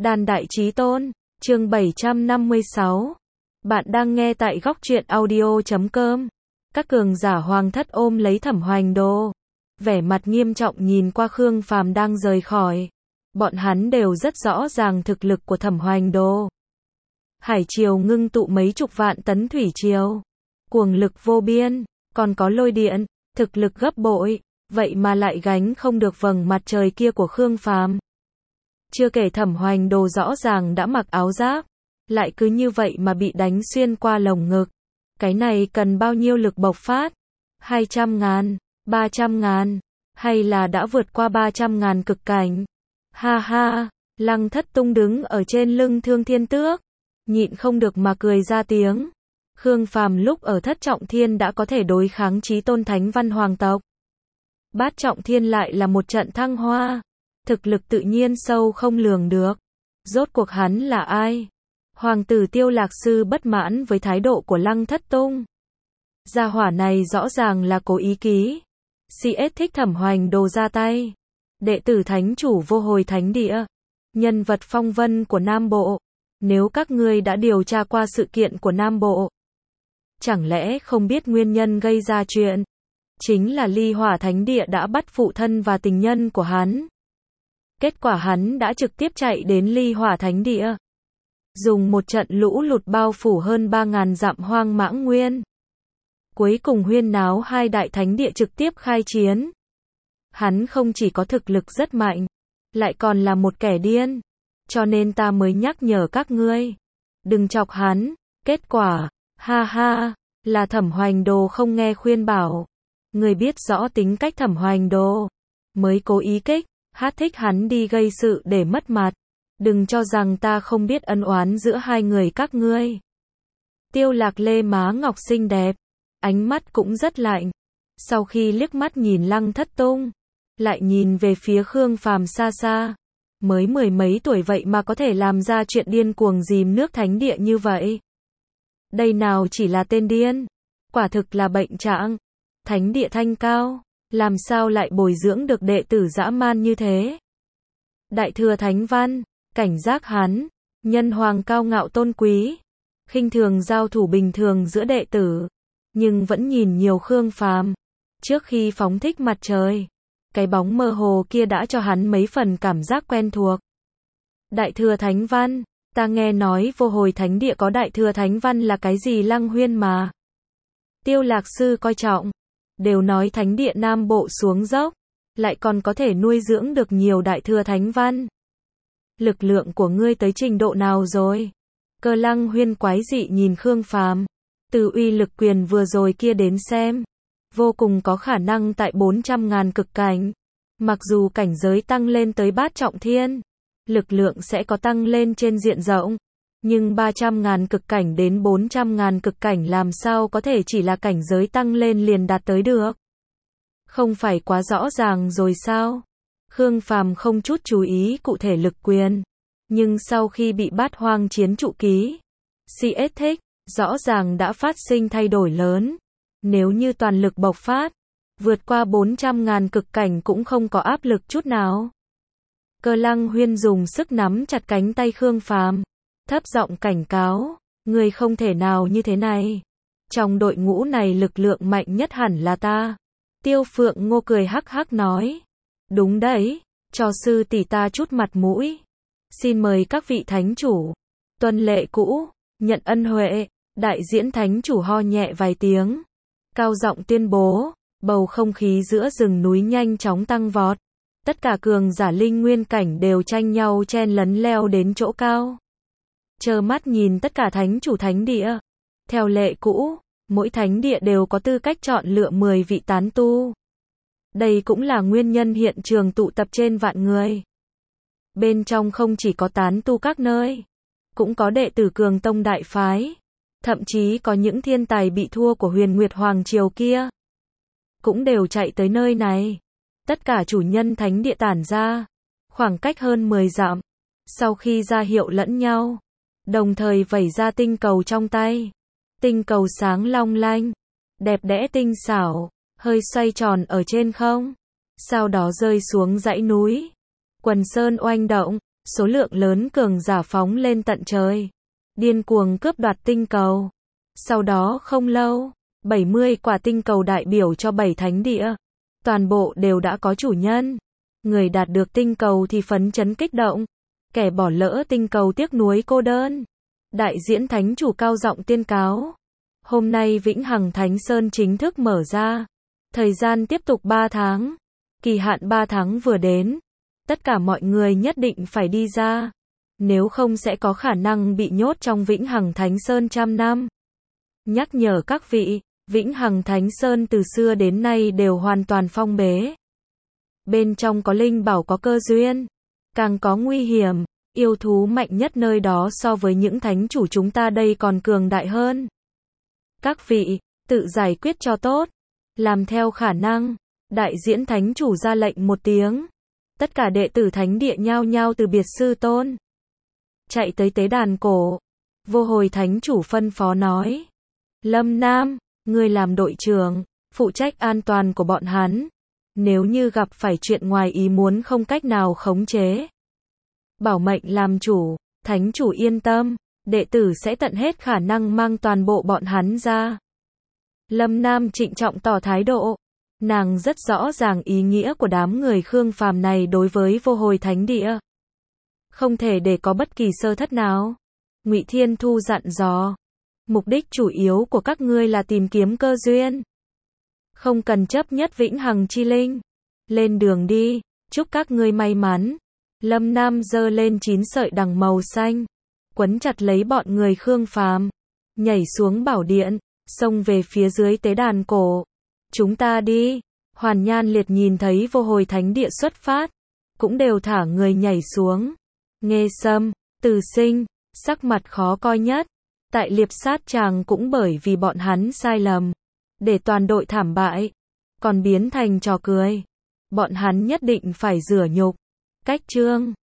Đàn Đại Chí Tôn, chương 756. Bạn đang nghe tại góc truyện audio.com. Các cường giả hoàng thất ôm lấy Thẩm Hoành Đồ, vẻ mặt nghiêm trọng nhìn qua Khương Phàm đang rời khỏi. Bọn hắn đều rất rõ ràng thực lực của Thẩm Hoành Đồ. Hải triều ngưng tụ mấy chục vạn tấn thủy triều, cuồng lực vô biên, còn có lôi điện, thực lực gấp bội, vậy mà lại gánh không được vầng mặt trời kia của Khương Phàm. Chưa kể Thẩm Hoành Đồ rõ ràng đã mặc áo giáp, lại cứ như vậy mà bị đánh xuyên qua lồng ngực. Cái này cần bao nhiêu lực bộc phát? 200.000, 300.000, hay là đã vượt qua 300.000 cực cảnh? Ha ha, Lăng Thất Tung đứng ở trên lưng Thương Thiên Tước, nhịn không được mà cười ra tiếng. Khương Phàm lúc ở Thất Trọng Thiên đã có thể đối kháng Chí Tôn Thánh Văn Hoàng tộc. Bát Trọng Thiên lại là một trận thăng hoa. Thực lực tự nhiên sâu không lường được. Rốt cuộc hắn là ai? Hoàng tử Tiêu Lạc Sư bất mãn với thái độ của Lăng Thất Tung. Gia hỏa này rõ ràng là cố ý ký. CS thích Thẩm Hoành Đồ ra tay. Đệ tử thánh chủ Vô Hồi Thánh Địa. Nhân vật phong vân của Nam Bộ. Nếu các ngươi đã điều tra qua sự kiện của Nam Bộ, chẳng lẽ không biết nguyên nhân gây ra chuyện? Chính là Ly Hỏa Thánh Địa đã bắt phụ thân và tình nhân của hắn. Kết quả hắn đã trực tiếp chạy đến Ly Hỏa Thánh Địa, dùng một trận lũ lụt bao phủ hơn 3.000 dặm hoang mãng nguyên. Cuối cùng huyên náo hai đại thánh địa trực tiếp khai chiến. Hắn không chỉ có thực lực rất mạnh, lại còn là một kẻ điên. Cho nên ta mới nhắc nhở các ngươi, đừng chọc hắn. Kết quả, ha ha, là Thẩm Hoành Đồ không nghe khuyên bảo. Người biết rõ tính cách Thẩm Hoành Đồ, mới cố ý kích, thích hắn đi gây sự để mất mặt. Đừng cho rằng ta không biết ân oán giữa hai người các ngươi. Tiêu Lạc Lê má ngọc xinh đẹp, ánh mắt cũng rất lạnh. Sau khi liếc mắt nhìn Lăng Thất Tung, lại nhìn về phía Khương Phàm xa xa. Mới mười mấy tuổi vậy mà có thể làm ra chuyện điên cuồng dìm nước thánh địa như vậy. Đây nào chỉ là tên điên, quả thực là bệnh trạng. Thánh địa thanh cao, làm sao lại bồi dưỡng được đệ tử dã man như thế? Đại thừa Thánh Văn, cảnh giác hắn, nhân hoàng cao ngạo tôn quý, khinh thường giao thủ bình thường giữa đệ tử, nhưng vẫn nhìn nhiều Khương Phàm. Trước khi phóng thích mặt trời, cái bóng mơ hồ kia đã cho hắn mấy phần cảm giác quen thuộc. Đại thừa Thánh Văn, ta nghe nói Vô Hồi Thánh Địa có Đại thừa Thánh Văn là cái gì Lăng Huyên mà. Tiêu Lạc Sư coi trọng, đều nói Thánh Địa Nam Bộ xuống dốc, lại còn có thể nuôi dưỡng được nhiều Đại thừa Thánh Văn. Lực lượng của ngươi tới trình độ nào rồi? Cơ Lăng Huyên quái dị nhìn Khương Phàm. Từ uy lực quyền vừa rồi kia đến xem, vô cùng có khả năng tại 400.000 cực cảnh. Mặc dù cảnh giới tăng lên tới Bát Trọng Thiên, lực lượng sẽ có tăng lên trên diện rộng, nhưng 300.000 cực cảnh đến 400.000 cực cảnh làm sao có thể chỉ là cảnh giới tăng lên liền đạt tới được? Không phải quá rõ ràng rồi sao? Khương Phàm không chút chú ý cụ thể lực quyền, nhưng sau khi bị Bát Hoang chiến trụ ký, CS thích, rõ ràng đã phát sinh thay đổi lớn. Nếu như toàn lực bộc phát, vượt qua 400.000 cực cảnh cũng không có áp lực chút nào. Cơ Lăng Huyên dùng sức nắm chặt cánh tay Khương Phàm, thấp giọng cảnh cáo, người không thể nào như thế này. Trong đội ngũ này lực lượng mạnh nhất hẳn là ta. Tiêu Phượng Ngô cười hắc hắc nói, đúng đấy, cho sư tỷ ta chút mặt mũi. Xin mời các vị thánh chủ, tuân lệ cũ, nhận ân huệ. Đại diễn thánh chủ ho nhẹ vài tiếng, cao giọng tuyên bố, bầu không khí giữa rừng núi nhanh chóng tăng vọt. Tất cả cường giả linh nguyên cảnh đều tranh nhau chen lấn leo đến chỗ cao, trơ mắt nhìn tất cả thánh chủ thánh địa. Theo lệ cũ, mỗi thánh địa đều có tư cách chọn lựa 10 vị tán tu. Đây cũng là nguyên nhân hiện trường tụ tập trên vạn người. Bên trong không chỉ có tán tu các nơi, cũng có đệ tử cường tông đại phái. Thậm chí có những thiên tài bị thua của Huyền Nguyệt Hoàng Triều kia, cũng đều chạy tới nơi này. Tất cả chủ nhân thánh địa tản ra, khoảng cách hơn 10 dặm. Sau khi ra hiệu lẫn nhau, đồng thời vẩy ra tinh cầu trong tay. Tinh cầu sáng long lanh, đẹp đẽ tinh xảo, hơi xoay tròn ở trên không. Sau đó rơi xuống dãy núi. Quần sơn oanh động, số lượng lớn cường giả phóng lên tận trời, điên cuồng cướp đoạt tinh cầu. Sau đó không lâu, 70 quả tinh cầu đại biểu cho 7 thánh địa, toàn bộ đều đã có chủ nhân. Người đạt được tinh cầu thì phấn chấn kích động, kẻ bỏ lỡ tinh cầu tiếc nuối cô đơn. Đại diễn thánh chủ cao giọng tuyên cáo, hôm nay Vĩnh Hằng Thánh Sơn chính thức mở ra, thời gian tiếp tục 3 tháng, kỳ hạn 3 tháng vừa đến, tất cả mọi người nhất định phải đi ra, nếu không sẽ có khả năng bị nhốt trong Vĩnh Hằng Thánh Sơn trăm năm. Nhắc nhở các vị, Vĩnh Hằng Thánh Sơn từ xưa đến nay đều hoàn toàn phong bế. Bên trong có linh bảo có cơ duyên, càng có nguy hiểm, yêu thú mạnh nhất nơi đó so với những thánh chủ chúng ta đây còn cường đại hơn. Các vị, tự giải quyết cho tốt, làm theo khả năng. Đại diễn thánh chủ ra lệnh một tiếng. Tất cả đệ tử thánh địa nhao nhao từ biệt sư tôn, chạy tới tế đàn cổ. Vô Hồi thánh chủ phân phó nói, Lâm Nam, ngươi làm đội trưởng, phụ trách an toàn của bọn hắn. Nếu như gặp phải chuyện ngoài ý muốn không cách nào khống chế, bảo mệnh làm chủ. Thánh chủ yên tâm, đệ tử sẽ tận hết khả năng mang toàn bộ bọn hắn ra. Lâm Nam trịnh trọng tỏ thái độ. Nàng rất rõ ràng ý nghĩa của đám người Khương Phàm này đối với Vô Hồi thánh địa, không thể để có bất kỳ sơ thất nào. Ngụy Thiên Thu dặn dò, mục đích chủ yếu của các ngươi là tìm kiếm cơ duyên, không cần chấp nhất vĩnh hằng chi linh. Lên đường đi, chúc các ngươi may mắn. Lâm Nam giơ lên 9 sợi đằng màu xanh, quấn chặt lấy bọn người Khương Phàm, nhảy xuống bảo điện, xông về phía dưới tế đàn cổ. Chúng ta đi. Hoàn Nhan Liệt nhìn thấy Vô Hồi thánh địa xuất phát, cũng đều thả người nhảy xuống. Nghê Sâm, Từ Sinh, sắc mặt khó coi nhất. Tại liệp sát chàng cũng bởi vì bọn hắn sai lầm, để toàn đội thảm bại, còn biến thành trò cười. Bọn hắn nhất định phải rửa nhục. Cách chương